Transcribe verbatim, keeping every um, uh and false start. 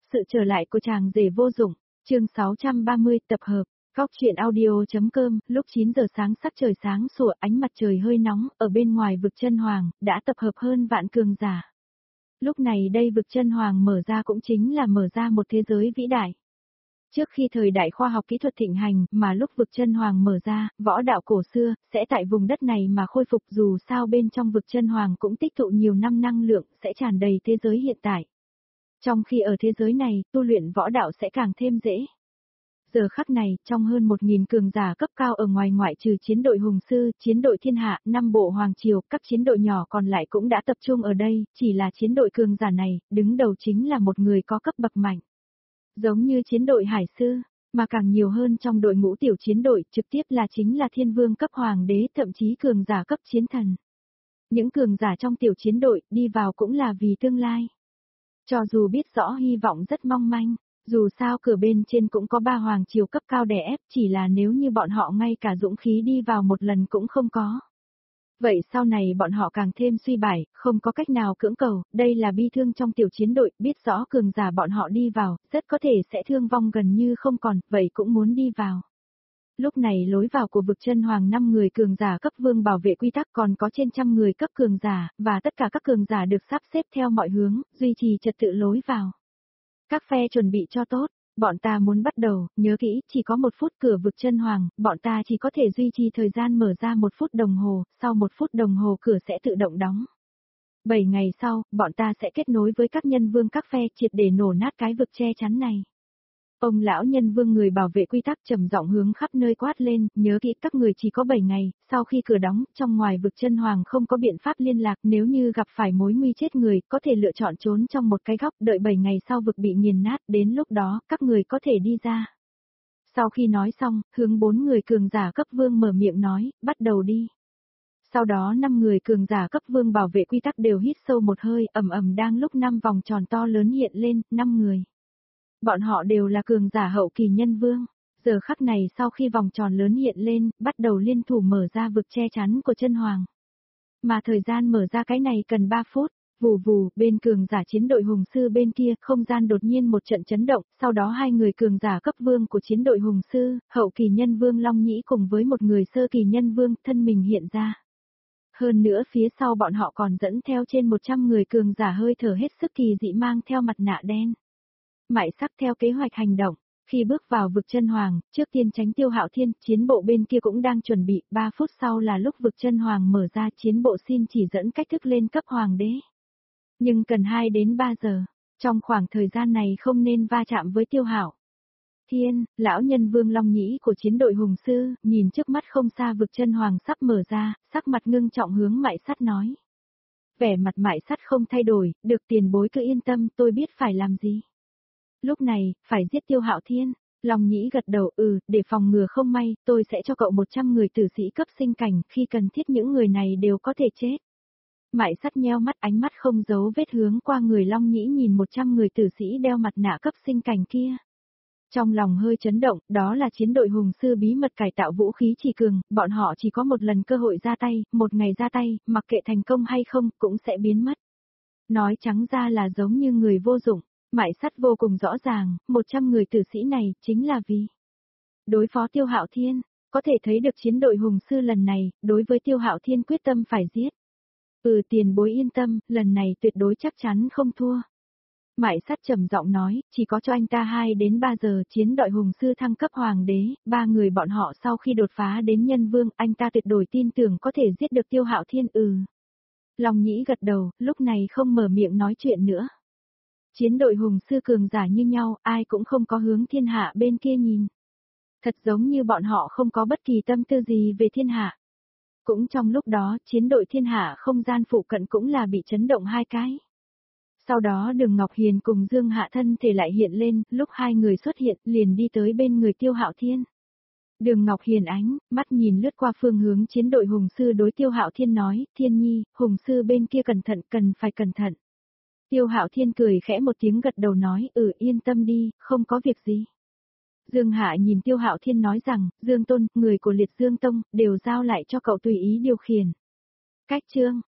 Sự trở lại của chàng rể vô dụng, chương sáu trăm ba mươi tập hợp, góc truyện audio.com, lúc chín giờ sáng sắc trời sáng sủa, ánh mặt trời hơi nóng, ở bên ngoài vực chân hoàng, đã tập hợp hơn vạn cường giả. Lúc này đây vực chân hoàng mở ra cũng chính là mở ra một thế giới vĩ đại. Trước khi thời đại khoa học kỹ thuật thịnh hành, mà lúc vực chân hoàng mở ra, võ đạo cổ xưa, sẽ tại vùng đất này mà khôi phục, dù sao bên trong vực chân hoàng cũng tích tụ nhiều năm năng lượng, sẽ tràn đầy thế giới hiện tại. Trong khi ở thế giới này, tu luyện võ đạo sẽ càng thêm dễ. Giờ khắc này, trong hơn một nghìn cường giả cấp cao ở ngoài ngoại trừ chiến đội hùng sư, chiến đội thiên hạ, năm bộ hoàng triều, các chiến đội nhỏ còn lại cũng đã tập trung ở đây, chỉ là chiến đội cường giả này, đứng đầu chính là một người có cấp bậc mạnh. Giống như chiến đội hải sư, mà càng nhiều hơn trong đội ngũ tiểu chiến đội, trực tiếp là chính là thiên vương cấp hoàng đế, thậm chí cường giả cấp chiến thần. Những cường giả trong tiểu chiến đội, đi vào cũng là vì tương lai. Cho dù biết rõ hy vọng rất mong manh, dù sao cửa bên trên cũng có ba hoàng triều cấp cao đè ép, chỉ là nếu như bọn họ ngay cả dũng khí đi vào một lần cũng không có. Vậy sau này bọn họ càng thêm suy bại, không có cách nào cưỡng cầu, đây là bi thương trong tiểu chiến đội, biết rõ cường giả bọn họ đi vào, rất có thể sẽ thương vong gần như không còn, vậy cũng muốn đi vào. Lúc này lối vào của vực chân hoàng năm người cường giả cấp vương bảo vệ quy tắc, còn có trên trăm người cấp cường giả, và tất cả các cường giả được sắp xếp theo mọi hướng, duy trì trật tự lối vào. Các phe chuẩn bị cho tốt, bọn ta muốn bắt đầu, nhớ kỹ, chỉ có một phút cửa vực chân hoàng, bọn ta chỉ có thể duy trì thời gian mở ra một phút đồng hồ, sau một phút đồng hồ cửa sẽ tự động đóng. Bảy ngày sau, bọn ta sẽ kết nối với các nhân vương các phe triệt để nổ nát cái vực che chắn này. Ông lão nhân vương người bảo vệ quy tắc trầm giọng hướng khắp nơi quát lên, nhớ kỹ các người chỉ có bảy ngày, sau khi cửa đóng, trong ngoài vực chân hoàng không có biện pháp liên lạc, nếu như gặp phải mối nguy chết người, có thể lựa chọn trốn trong một cái góc, đợi bảy ngày sau vực bị nghiền nát, đến lúc đó, các người có thể đi ra. Sau khi nói xong, hướng bốn người cường giả cấp vương mở miệng nói, bắt đầu đi. Sau đó năm người cường giả cấp vương bảo vệ quy tắc đều hít sâu một hơi, ầm ầm đang lúc năm vòng tròn to lớn hiện lên, năm người. Bọn họ đều là cường giả hậu kỳ nhân vương, giờ khắc này sau khi vòng tròn lớn hiện lên, bắt đầu liên thủ mở ra vực che chắn của chân hoàng. Mà thời gian mở ra cái này cần ba phút, vù vù, bên cường giả chiến đội hùng sư bên kia, không gian đột nhiên một trận chấn động, sau đó hai người cường giả cấp vương của chiến đội hùng sư, hậu kỳ nhân vương Long Nhĩ cùng với một người sơ kỳ nhân vương thân mình hiện ra. Hơn nữa phía sau bọn họ còn dẫn theo trên một trăm người cường giả hơi thở hết sức kỳ dị mang theo mặt nạ đen. Mại Sắc theo kế hoạch hành động, khi bước vào vực chân hoàng, trước tiên tránh Tiêu Hạo Thiên, chiến bộ bên kia cũng đang chuẩn bị, ba phút sau là lúc vực chân hoàng mở ra, chiến bộ xin chỉ dẫn cách thức lên cấp hoàng đế. Nhưng cần hai đến ba giờ, trong khoảng thời gian này không nên va chạm với Tiêu Hạo Thiên, lão nhân vương Long Nhĩ của chiến đội hùng sư, nhìn trước mắt không xa vực chân hoàng sắp mở ra, sắc mặt ngưng trọng hướng Mại Sắt nói. Vẻ mặt Mại Sắt không thay đổi, được tiền bối cứ yên tâm, tôi biết phải làm gì. Lúc này, phải giết Tiêu Hạo Thiên, Long Nhĩ gật đầu, ừ, để phòng ngừa không may, tôi sẽ cho cậu một trăm người tử sĩ cấp sinh cảnh, khi cần thiết những người này đều có thể chết. Mại Sắt nheo mắt, ánh mắt không giấu vết hướng qua người Long Nhĩ nhìn một trăm người tử sĩ đeo mặt nạ cấp sinh cảnh kia. Trong lòng hơi chấn động, đó là chiến đội hùng sư bí mật cải tạo vũ khí chỉ cường, bọn họ chỉ có một lần cơ hội ra tay, một ngày ra tay, mặc kệ thành công hay không, cũng sẽ biến mất. Nói trắng ra là giống như người vô dụng. Mại Sắt vô cùng rõ ràng, một trăm người tử sĩ này, chính là vì đối phó Tiêu Hạo Thiên, có thể thấy được chiến đội hùng sư lần này, đối với Tiêu Hạo Thiên quyết tâm phải giết. Ừ, tiền bối yên tâm, lần này tuyệt đối chắc chắn không thua. Mại Sắt trầm giọng nói, chỉ có cho anh ta hai đến ba giờ chiến đội hùng sư thăng cấp hoàng đế, ba người bọn họ sau khi đột phá đến nhân vương, anh ta tuyệt đối tin tưởng có thể giết được Tiêu Hạo Thiên. Ừ. Long Nhĩ gật đầu, lúc này không mở miệng nói chuyện nữa. Chiến đội hùng sư cường giả như nhau, ai cũng không có hướng thiên hạ bên kia nhìn. Thật giống như bọn họ không có bất kỳ tâm tư gì về thiên hạ. Cũng trong lúc đó, chiến đội thiên hạ không gian phụ cận cũng là bị chấn động hai cái. Sau đó Đường Ngọc Hiền cùng Dương Hạ thân thể lại hiện lên, lúc hai người xuất hiện liền đi tới bên người Tiêu Hạo Thiên. Đường Ngọc Hiền ánh, mắt nhìn lướt qua phương hướng chiến đội hùng sư đối Tiêu Hạo Thiên nói, Thiên Nhi, hùng sư bên kia cẩn thận, cần phải cẩn thận. Tiêu Hạo Thiên cười khẽ một tiếng gật đầu nói, ừ yên tâm đi, không có việc gì. Dương Hạ nhìn Tiêu Hạo Thiên nói rằng, Dương Tôn, người của Liệt Dương Tông, đều giao lại cho cậu tùy ý điều khiển. Cách chương,